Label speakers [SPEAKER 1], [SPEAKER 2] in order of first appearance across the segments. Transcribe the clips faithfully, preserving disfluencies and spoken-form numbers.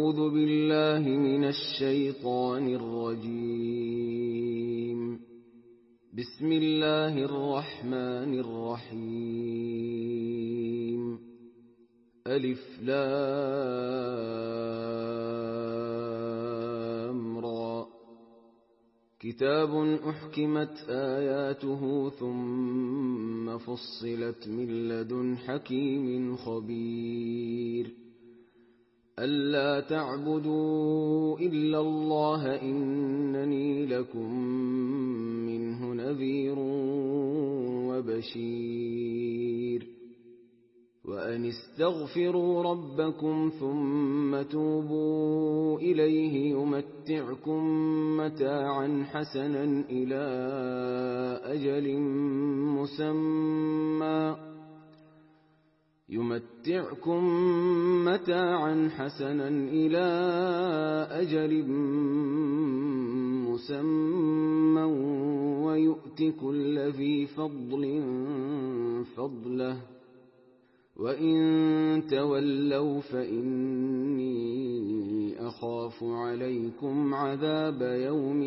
[SPEAKER 1] أعوذ بالله من الشيطان الرجيم. بسم الله الرحمن الرحيم. ألف لام را. كتاب أحكمت آياته ثم فصلت من لدن حكيم خبير. ألا تعبدوا إلا الله إنني لكم منه نذير وبشير. وأن استغفروا ربكم ثم توبوا إليه يمتعكم متاعا حسنا إلى أجل مسمى يمتعكم متاعا حسنا إلى أجل مسمى ويؤت كل ذي فضل فضله وإن تولوا فإني أخاف عليكم عذاب يوم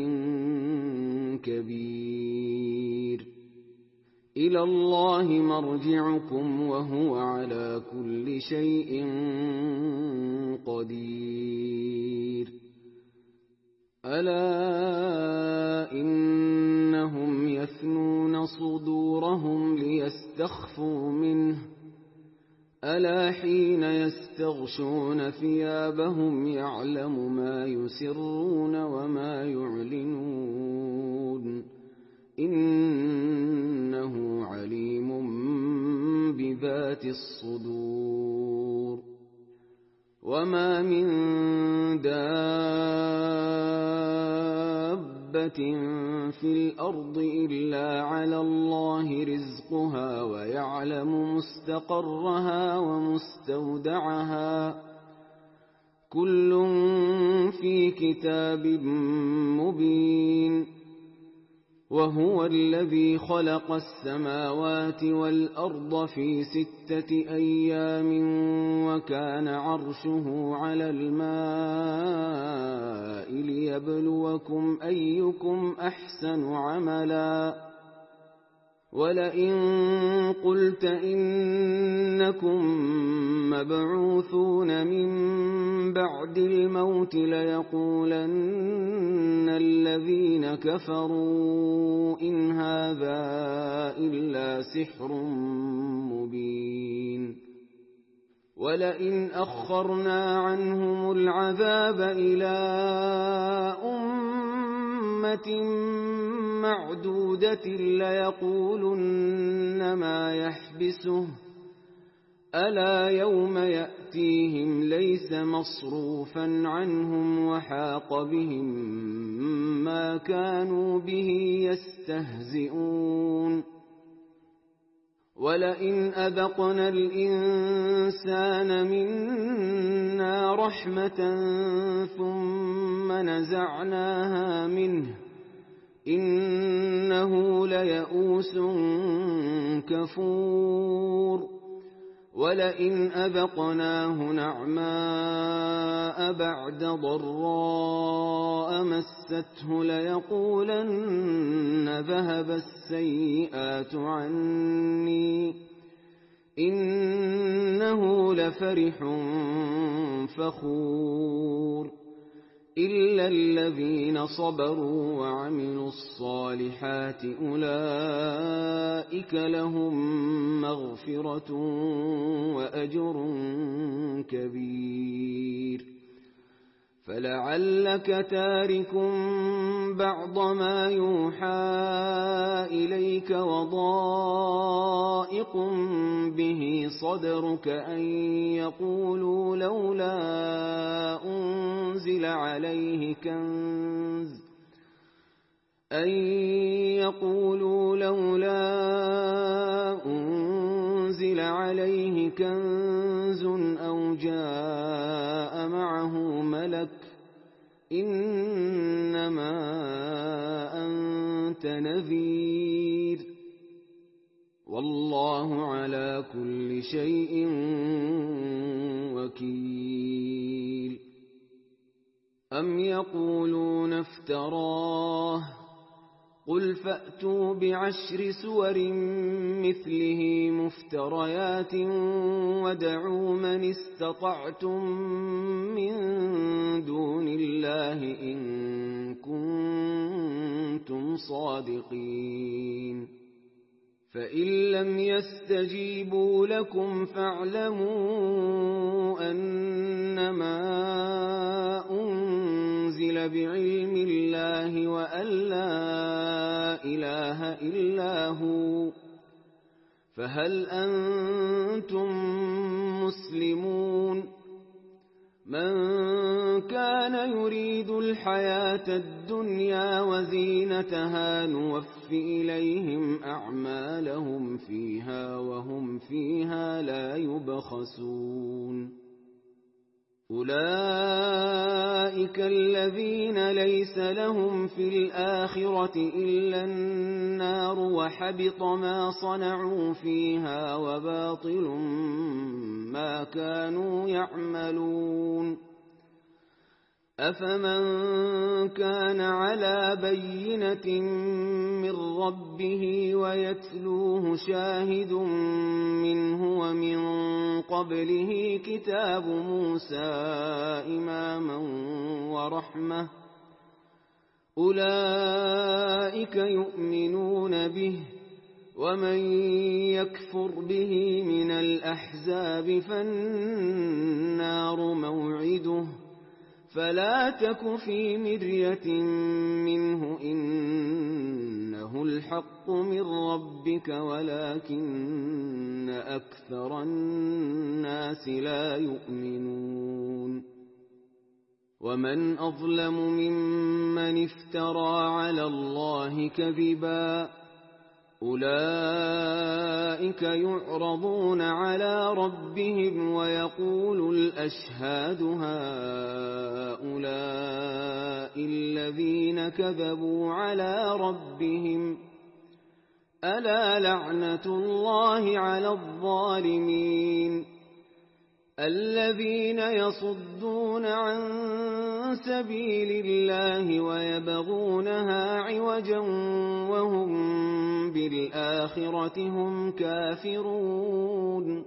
[SPEAKER 1] كبير. إلى الله مرجعكم وهو على كل شيء قدير. ألا إنهم يثنون صدورهم ليستخفوا منه ألا حين يستغشون ثيابهم يعلم ما يسرون وما يعلنون إنه عليم بذات الصدور. وما من دابة في الأرض إلا على الله رزقها ويعلم مستقرها ومستودعها كل في كتاب مبين. وهو الذي خلق السماوات والأرض في ستة أيام وكان عرشه على الماء ليبلوكم أيكم أحسن عملا. ولئن قلت إنكم مبعوثون من بعد الموت ليقولن الذين كفروا إن هذا إلا سحر مبين. ولئن أخرنا عنهم العذاب إلى أمة معدودة ليقولن ما يحبسه ألا يوم يأتيهم ليس مصروفا عنهم وحاق بهم ما كانوا به يستهزئون. ولئن أذقنا الإنسان منا رحمة ثم نزعناها منه إنه ليئوس كفور. ولئن أذقناه نعماء بعد ضراء مسته ليقولن ذهب السيئات عني إنه لفرح فخور. إلا الذين صبروا وعملوا الصالحات أولئك لهم مغفرة وأجر كبير. فلعلك تارك بعض ما يوحى إليك وضائق به صدرك أن يقولوا لولا أنزل عليه كنز أن يقولوا لولا أنزل عليه كنز أو جاء معه ملك إنما أنت نذير والله على كل شيء وكيل. أَمْ يَقُولُونَ افْتَرَاهُ قُلْ فَأْتُوا بِعَشْرِ سُوَرٍ مِثْلِهِ مُفْتَرَيَاتٍ وَادْعُوا مَنِ اسْتَطَعْتُم مِّن دُونِ اللَّهِ إِن كُنتُمْ صَادِقِينَ فَإِن لَّمْ يَسْتَجِيبُوا لَكُمْ فَاعْلَمُوا أَنَّمَا أُنزِلَ بِعِلْمِ اللَّهِ وَأَن لَّا إِلَٰهَ إِلَّا هُوَ فَهَلْ أَنتُم مُّسْلِمُونَ مَن كَانَ يُرِيدُ الْحَيَاةَ الدُّنْيَا وَزِينَتَهَا نُوَفِّ إِلَيْهِمْ أَعْمَالَهُمْ فِيهَا وَهُمْ فِيهَا لَا يُبْخَسُونَ أُولَٰئِكَ الَّذِينَ لَيْسَ لَهُمْ فِي الْآخِرَةِ إِلَّا النَّارُ وَحَبِطَ مَا صَنَعُوا فِيهَا وَبَاطِلٌ مَّا كَانُوا يَعْمَلُونَ أَفَمَن كَانَ عَلَىٰ بَيِّنَةٍ مِّن رَّبِّهِ وَيَتْلُوهُ شَاهِدٌ مِّنْهُ وَمِن قَبْلِهِ كِتَابُ مُوسَىٰ إِمَامًا وَرَحْمَةً أُولَٰئِكَ يُؤْمِنُونَ بِهِ وَمَن يَكْفُرْ بِهِ مِنَ الْأَحْزَابِ فَالنَّارُ مَوْعِدُهُ فَلَا تَكُ فِي مِرْيَةٍ مِّنْهُ إِنَّهُ الْحَقُّ مِن رَّبِّكَ وَلَٰكِنَّ أَكْثَرَ النَّاسِ لَا يُؤْمِنُونَ وَمَنْ أَظْلَمُ مِمَّنِ افْتَرَىٰ عَلَى اللَّهِ كَذِبًا أُولَٰئِكَ يُعْرَضُونَ عَلَىٰ رَبِّهِمْ وَيَقُولُ الْأَشْهَادُ هَٰؤُلَاءِ الَّذِينَ كَذَبُوا عَلَىٰ رَبِّهِمْ أَلَا لَعْنَةُ اللَّهِ عَلَى الظَّالِمِينَ الَّذِينَ يَصُدُّونَ عَن سَبِيلِ اللَّهِ وَيَبْغُونَهَا عِوَجًا وَهُم بِالْآخِرَةِ هُمْ كَافِرُونَ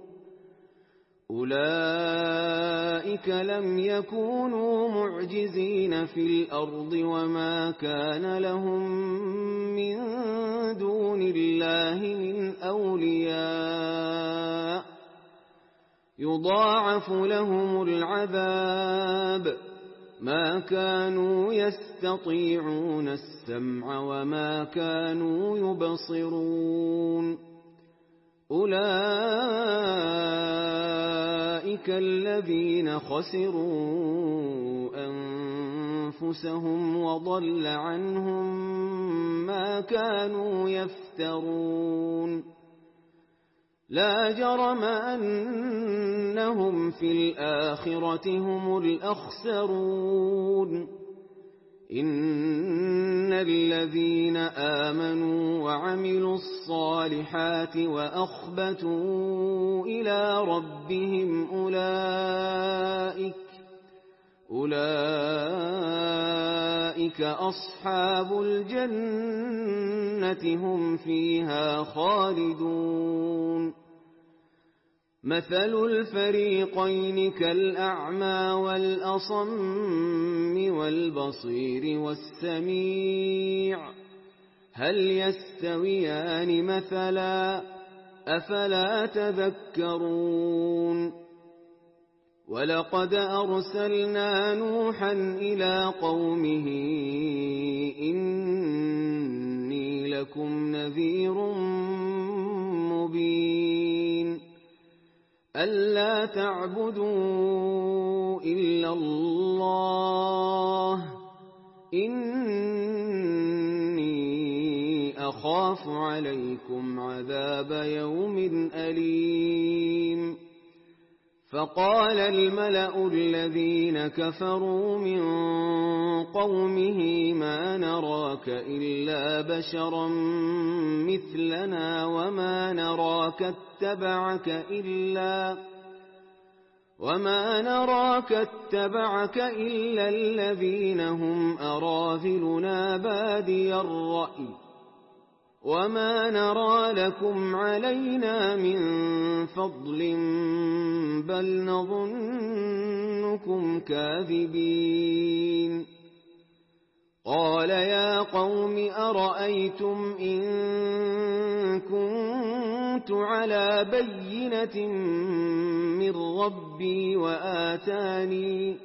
[SPEAKER 1] أُولَٰئِكَ لَمْ يَكُونُوا مُعْجِزِينَ فِي الْأَرْضِ وَمَا كَانَ لَهُم مِّن دُونِ اللَّهِ مِنْ أَوْلِيَاءَ يُضَاعَفُ لَهُمُ الْعَذَابُ مَا كَانُوا يَسْتَطِيعُونَ السَّمْعَ وَمَا كَانُوا يُبْصِرُونَ أُولَٰئِكَ الَّذِينَ خَسِرُوا أَنفُسَهُمْ وَضَلَّ عَنْهُم مَّا كَانُوا يَفْتَرُونَ لَا جَرَمَ أَنَّهُمْ فِي الْآخِرَةِ هُمُ الْأَخْسَرُونَ إِنَّ الَّذِينَ آمَنُوا وَعَمِلُوا الصَّالِحَاتِ وَأَخْبَتُوا إِلَىٰ رَبِّهِمْ أُولَٰئِكَ أُولَٰئِكَ أَصْحَابُ الْجَنَّةِ هُمْ فِيهَا خَالِدُونَ مَثَلُ الْفَرِيقَيْنِ كَالْأَعْمَىٰ وَالْأَصَمِّ وَالْبَصِيرِ وَالسَّمِيعِ هَلْ يَسْتَوِيَانِ مَثَلًا أَفَلَا تَذَكَّرُونَ وَلَقَدْ أَرْسَلْنَا نُوحًا إِلَىٰ قَوْمِهِ إِنِّي لَكُمْ نَذِيرٌ مُّبِينٌ أَلَّا تَعْبُدُوا إِلَّا اللَّهَ إِنِّي أَخَافُ عَلَيْكُمْ عَذَابَ يَوْمٍ أَلِيمٍ فَقَالَ الْمَلَأُ الَّذِينَ كَفَرُوا مِن قَوْمِهِ مَا نَرَاكَ إِلَّا بَشَرًا مِّثْلَنَا وَمَا نَرَاكَ اتَّبَعَكَ إِلَّا وما نراك اتبعك إلا الذين هم أراذلنا بادي الرأي وما نرى لكم علينا من فضل بل نظنكم كاذبين قال يا قوم أرأيتم إن كنت على بينة من ربي وآتاني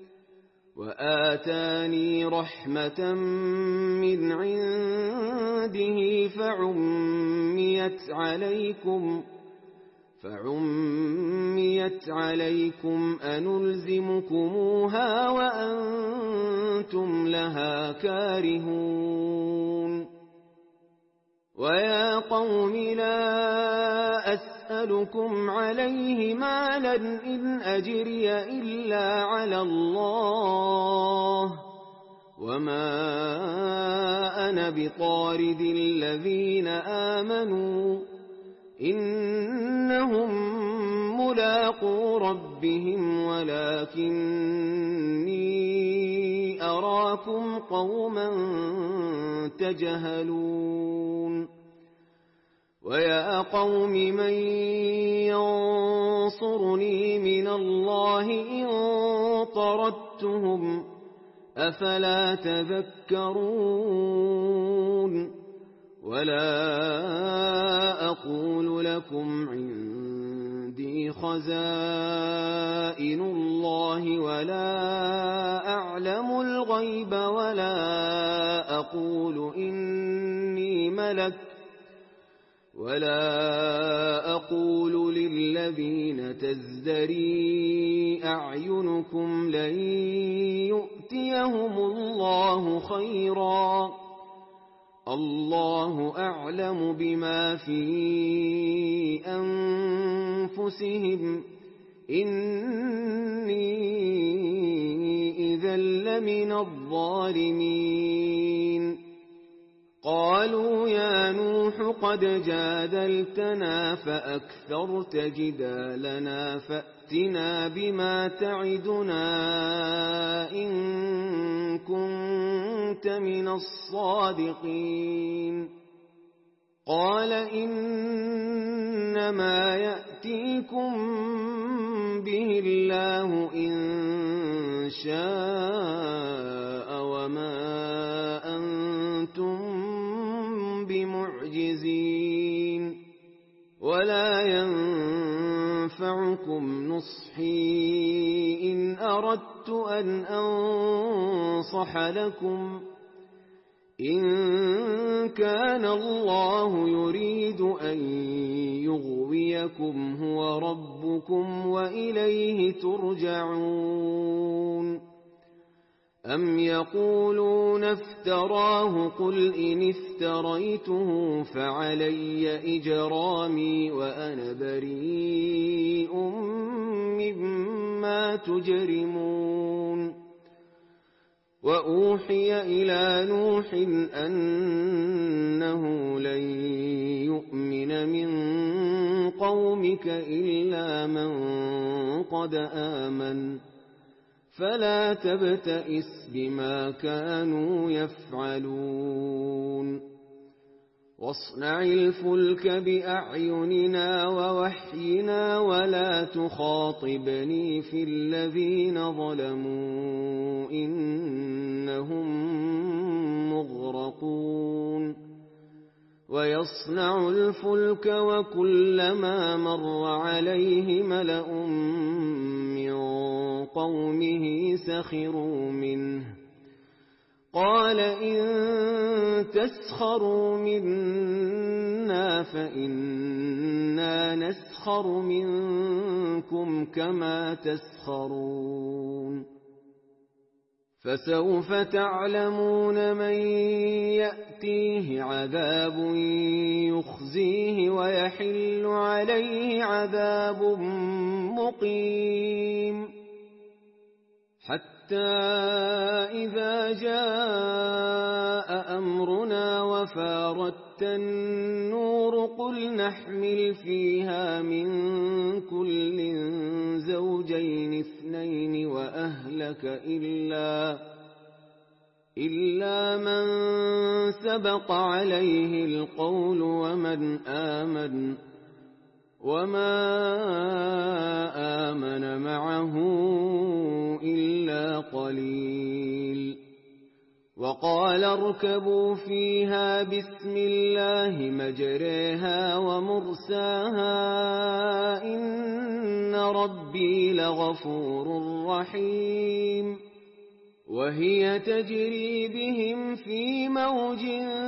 [SPEAKER 1] وآتاني رحمة من عنده فعميت عليكم فعميت عليكم أنلزمكموها وأنتم لها كارهون ويا قوم لا أسألكم عليه مالا إن أجري إلا على الله وما أنا بطارد الذين آمنوا إنهم ملاقو ربهم ولكني أراكم قوما تجهلون ويا قوم من ينصرني من الله إن طردتهم أفلا تذكرون ولا أقول لكم عندي خزائن الله ولا أعلم الغيب ولا أقول إني ملك ولا أقول للذين تزدري أعينكم لن يؤتيهم الله خيرا الله أعلم بما في أنفسهم إني إذا لمن الظالمين قالوا يا نوح قد جادلتنا فأكثرت جدالنا فأتنا بما تعدنا إن كنت من الصادقين قال إنما يأتيكم به الله إن شاء وما أنتم بمعجزين ولا ينفعكم نصحي إن أردت أن أنصح لكم إن كان الله يريد أن يغويكم هو ربكم وإليه ترجعون أم يقولون افتراه قل إن افتريته فعلي إجرامي وأنا بريء مما تجرمون وأوحي إلى نوح أنه لن يؤمن من قومك إلا من قد آمن فلا تبتئس بما كانوا يفعلون واصنع الفلك بأعيننا ووحينا ولا تخاطبني في الذين ظلموا إنهم مغرقون ويصنع الفلك وكلما مر عليه ملأ من قومه سخروا منه قال إن تسخروا منا فإنا نسخر منكم كما تسخرون فسوف تعلمون من يأتيه عذاب يخزيه ويحل عليه عذاب مقيم حتى إذا جاء أمرنا وفارت النور قل نحمل فيها من كل الزوجين اثنين وأهلك إلا إلا من سبق عليه القول ومن آمن وما آمن معه إلا قليل وقال اركبوا فيها بسم الله مجريها ومرساها إن ربي لغفور رحيم وهي تجري بهم في موج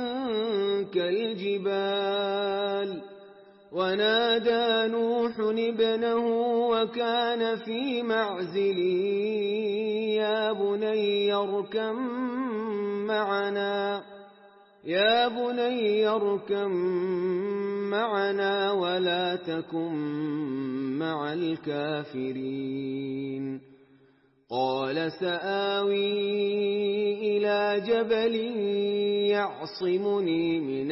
[SPEAKER 1] كالجبال ونادى نوح ابنه وكان في معزل يا بني اركب معنا يا بني اركب معنا ولا تكن مع الكافرين قال سآوي إلى جبل يعصمني من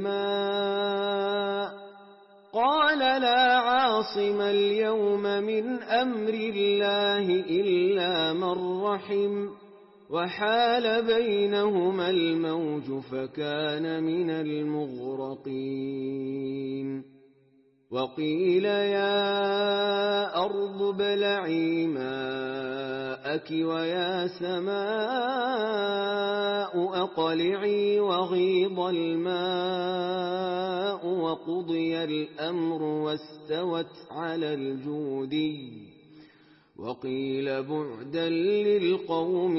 [SPEAKER 1] الماء قال لا عاصم اليوم من أمر الله إلا من رحم وحال بينهما الموج فكان من المغرقين وقيل يا أرض ابلعي ماءك ويا سماء أقلعي وغيض الماء وقضي الأمر واستوت على الجودي وقيل بعدا للقوم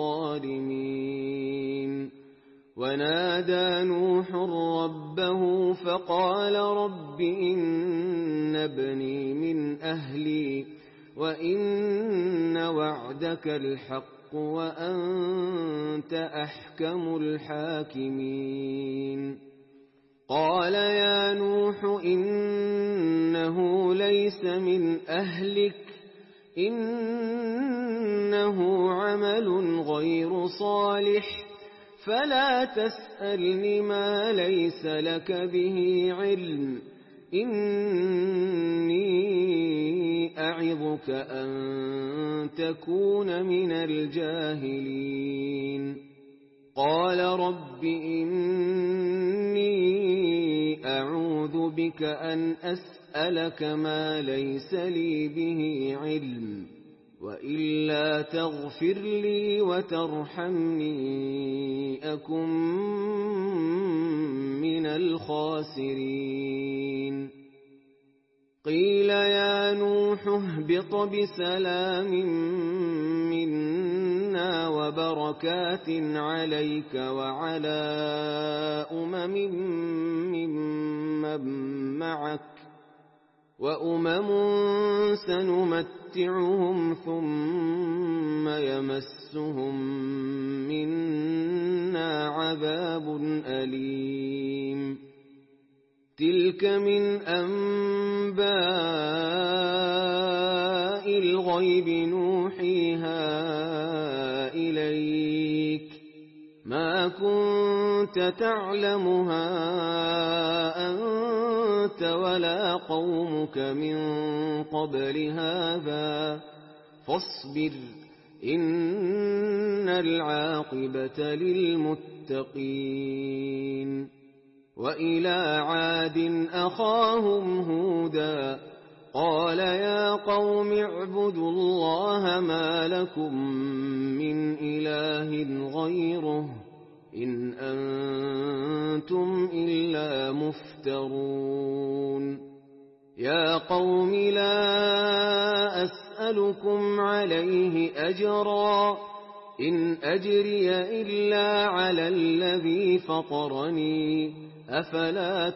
[SPEAKER 1] الظالمين ونادى نوح ربه فقال رب إن ابني من أهلي وإن وعدك الحق وأنت أحكم الحاكمين قال يا نوح إنه ليس من أهلك إنه عمل غير صالح فلا تسألني ما ليس لك به علم إني أعظك أن تكون من الجاهلين قال رب إني أعوذ بك أن أسألك ما ليس لي به علم وإلا تغفر لي وترحمني أكن من الخاسرين قيل يا نوح اهبط بسلام منا وبركات عليك وعلى أمم ممن معك وأمم سنمتعهم ثم يمسهم منا عذاب أليم تلك من أنباء الغيب نوحيها إليك ما كنت تعلمها أنت ولا قومك من قبل هذا فاصبر إن العاقبة للمتقين وإلى عاد أخاهم هودا قال يا قوم اعبدوا الله ما لكم من إله غيره إن أنتم إلا مفترون يا قوم لا أسألكم عليه أجرا إن أجري إلا على الذي فطرني أفلا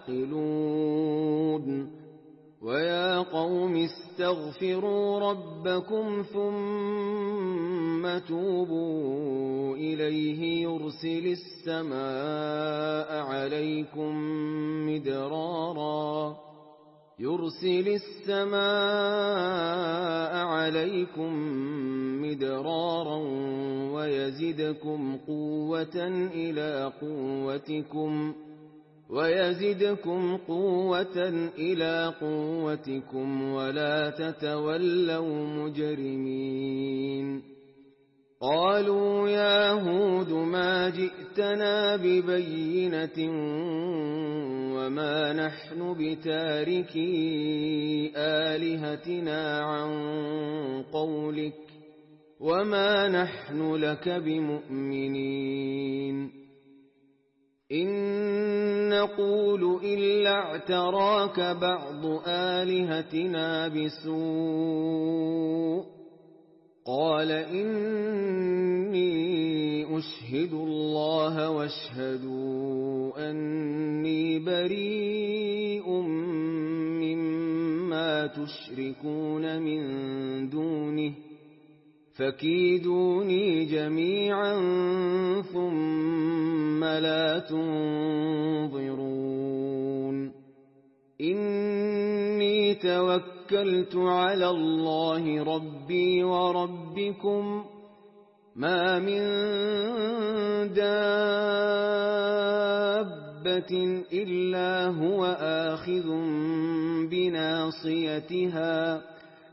[SPEAKER 1] تعقلون ويا قوم استغفروا ربكم ثم توبوا إليه يرسل السماء عليكم مدرارا يرسل السماء عليكم مدرارا ويزدكم قوة إلى قوتكم ويزدكم قوة إلى قوتكم ولا تتولوا مجرمين قالوا يا هود ما جئتنا ببينة وما نحن بتاركي آلهتنا عن قولك وما نحن لك بمؤمنين إن نقول إلا اعتراك بعض آلهتنا بسوء قال إني أشهد الله واشهدوا أني بريء مما تشركون من دونه فكيدوني جميعا ثم لا تنظرون إني توكلت على الله ربي وربكم ما من دابة إلا هو آخذ بناصيتها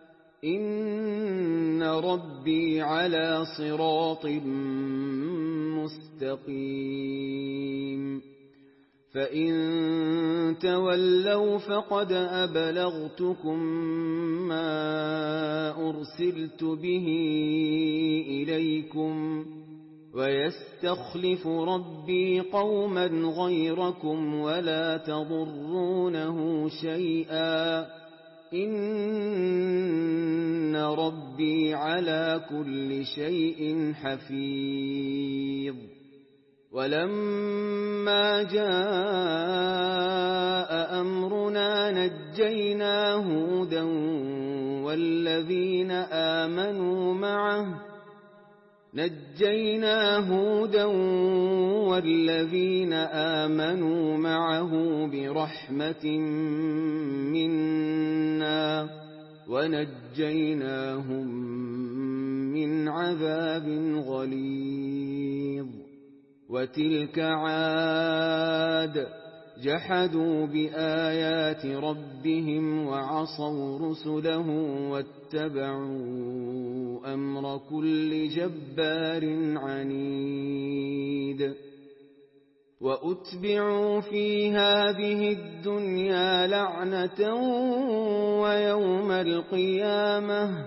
[SPEAKER 1] إن ربي على صراط مستقيم فإن تولوا فقد أبلغتكم ما أرسلت به إليكم ويستخلف ربي قوما غيركم ولا تضرونه شيئا إن ربي على كل شيء حفيظ ولما جاء أمرنا نجينا هودا والذين آمنوا معه نجينا هودا والذين آمنوا معه برحمة منا ونجيناهم من عذاب غليظ وتلك عاد جحدوا بآيات ربهم وعصوا رسله واتبعوا أمر كل جبار عنيد وأتبعوا في هذه الدنيا لعنة ويوم القيامة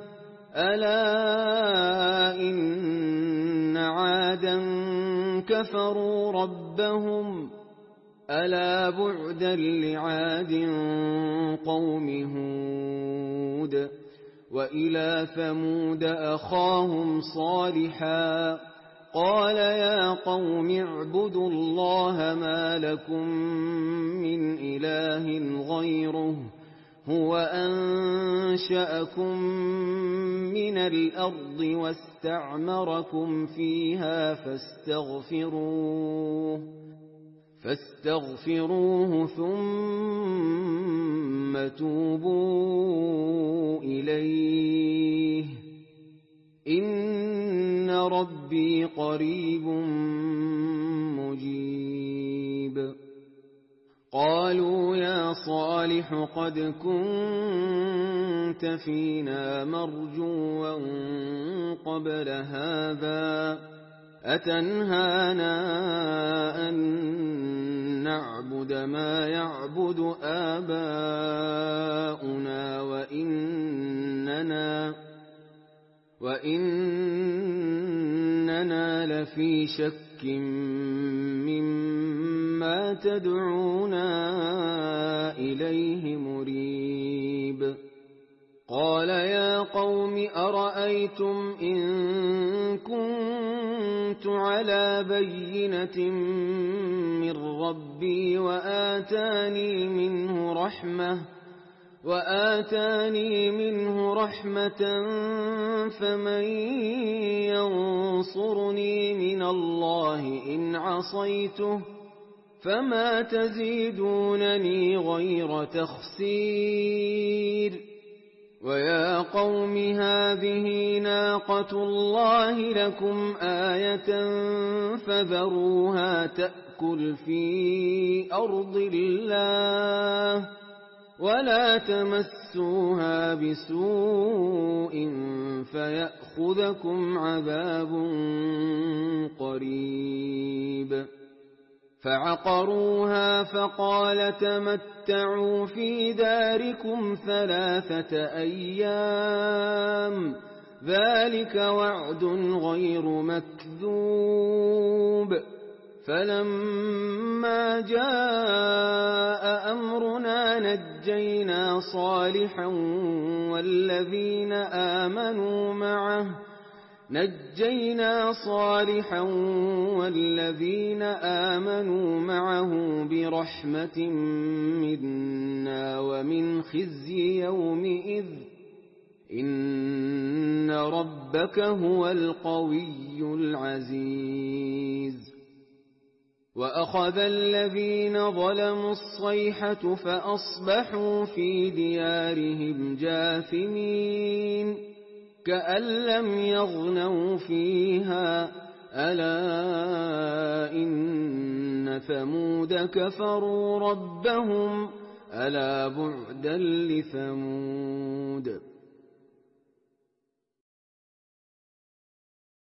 [SPEAKER 1] ألا إن عادا كفروا ربهم ألا بعدا لعاد قوم هود وإلى ثمود أخاهم صالحا قال يا قوم اعبدوا الله ما لكم من إله غيره هو أنشأكم من الأرض واستعمركم فيها فاستغفروه فاستغفروه ثم توبوا إليه إن ربي قريب مجيب قالوا يا صالح قد كنت فينا مرجوا قبل هذا أتنهانا أن نعبد ما يعبد آباؤنا وإننا وإننا لفي شك مما تدعونا إليه مريب قال يا قوم أرأيتم إن كنت على بينة من ربي وآتاني منه رحمة وآتاني منه رحمة فمن ينصرني من الله إن عصيته فما تزيدونني غير تخسير ويا قوم هذه ناقة الله لكم آية فذروها تأكل في أرض الله ولا تمسوها بسوء فيأخذكم عذاب قريب فعقروها فقال تمتعوا في داركم ثلاثة أيام ذلك وعد غير مكذوب فلما جاء أمرنا نجينا صالحا والذين آمنوا معه نجينا صالحا والذين آمنوا معه برحمة منا ومن خزي يومئذ إن ربك هو القوي العزيز وأخذ الذين ظلموا الصيحة فأصبحوا في ديارهم جاثمين كأن لم يغنوا فيها ألا إن ثمود كفروا ربهم ألا بعدا لثمود